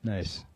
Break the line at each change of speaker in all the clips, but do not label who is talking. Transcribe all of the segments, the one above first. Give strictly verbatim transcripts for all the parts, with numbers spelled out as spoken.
Nice.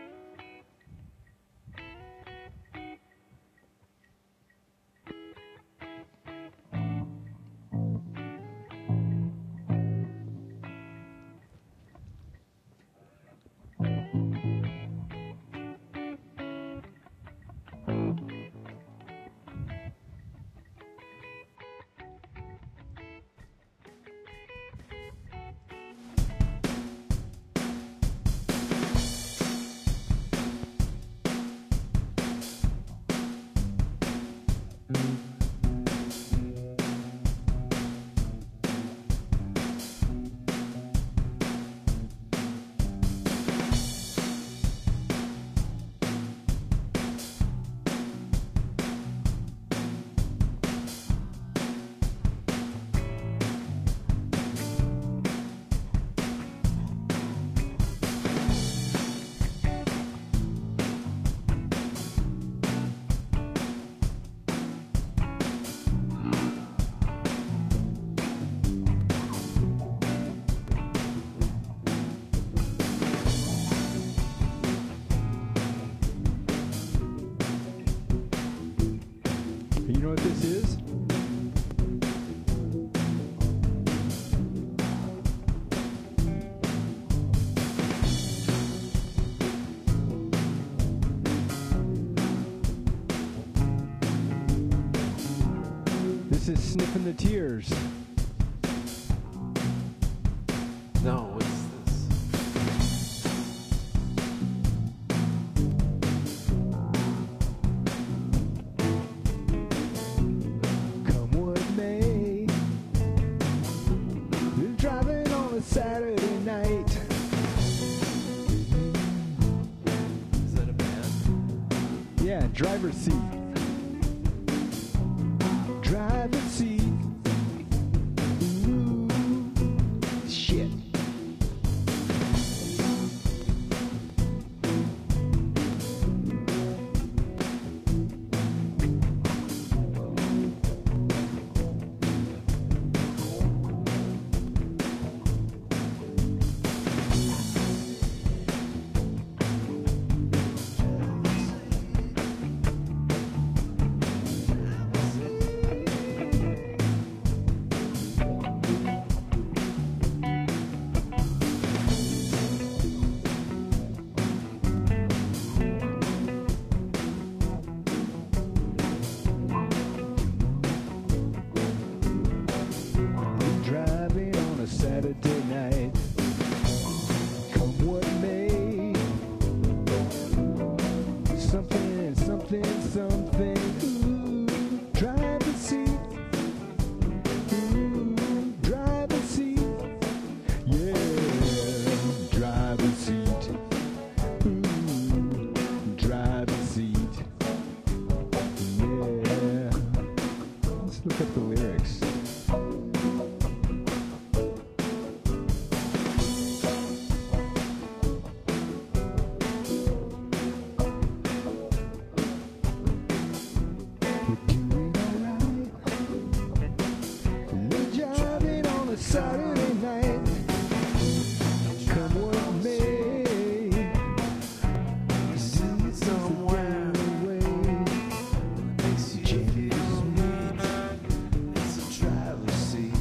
You know what this is? This is Sniffing the Tears.
No, what's this?
Come what may, we're driving on a Saturday night.
Is that a band?
Yeah, driver's seat. Driver's seat. Ooh, shit. Driving on a Saturday night. Come what may. Something, something, something. Ooh, driver's seat. Ooh, driver's seat. Yeah, driver's seat. Ooh, driver's seat. Yeah. Let's look up the lyrics. Saturday night, come what may,
See somewhere
away.
makes you feel sweet. It's a driver's seat.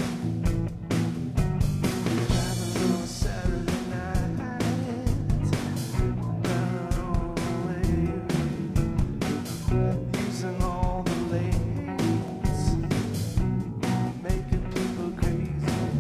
Driving on a Saturday night, driving all the way, using all the lanes, making people crazy.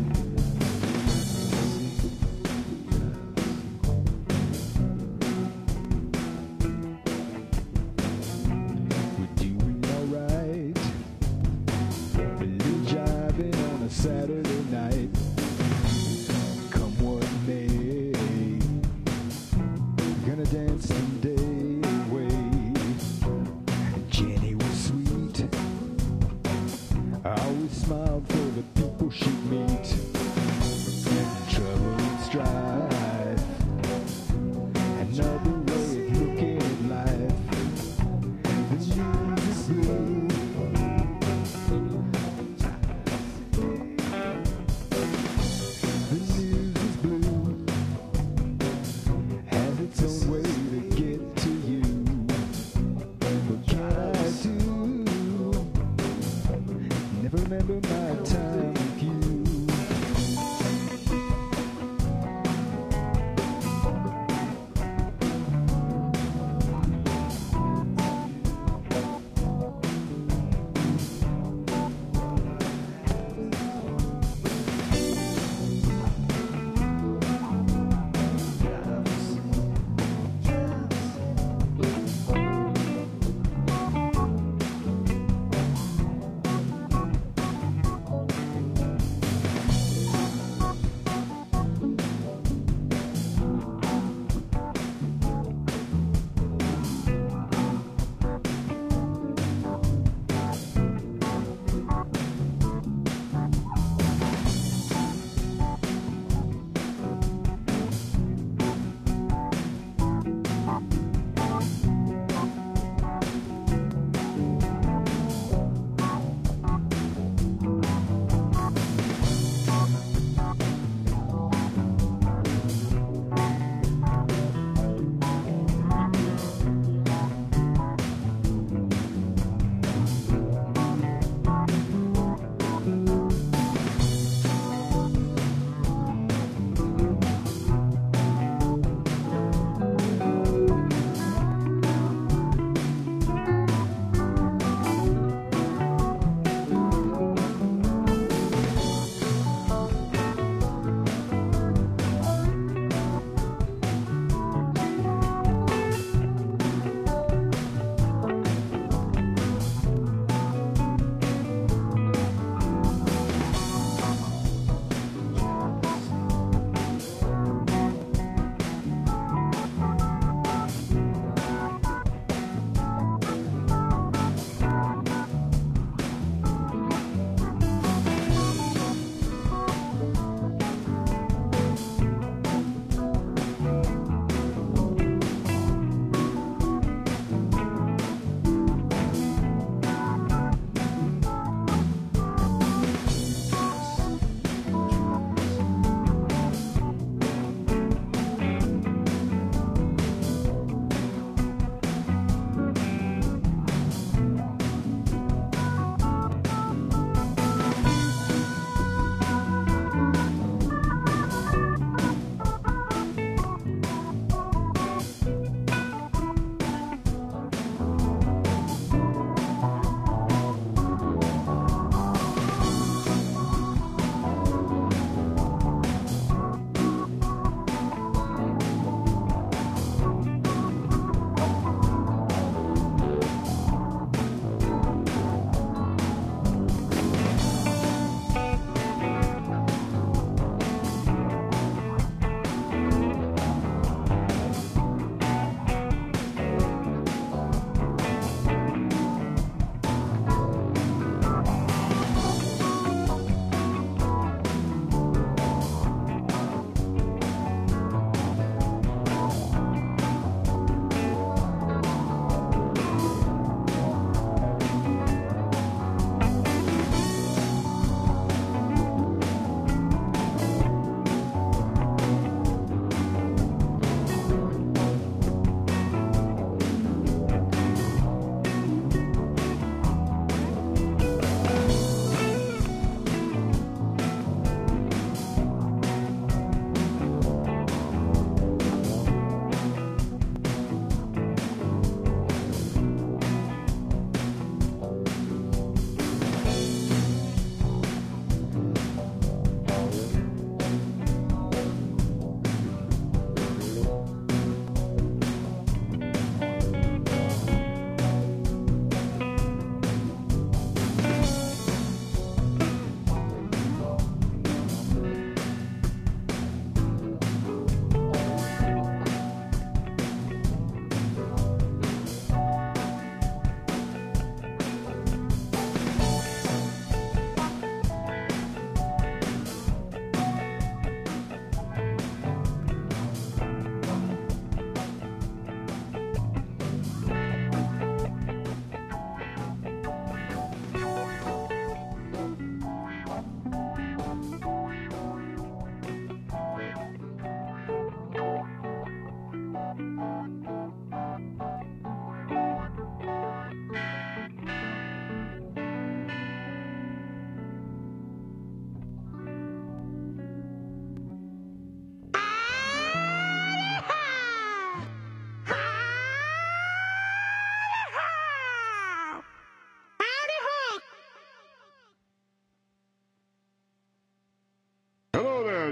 We're doing alright. We're driving on a Saturday night. Come what may. Gonna dance someday away. Jenny was sweet. I always smiled for the people she'd meet. Trouble and strife. Another way of looking at life. The news is blue. The news is blue.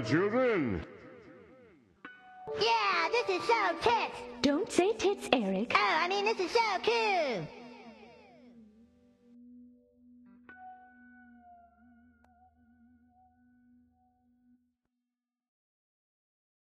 children.
Yeah, this is so tits.
Don't say tits, Eric.
Oh, I mean, this is so cool.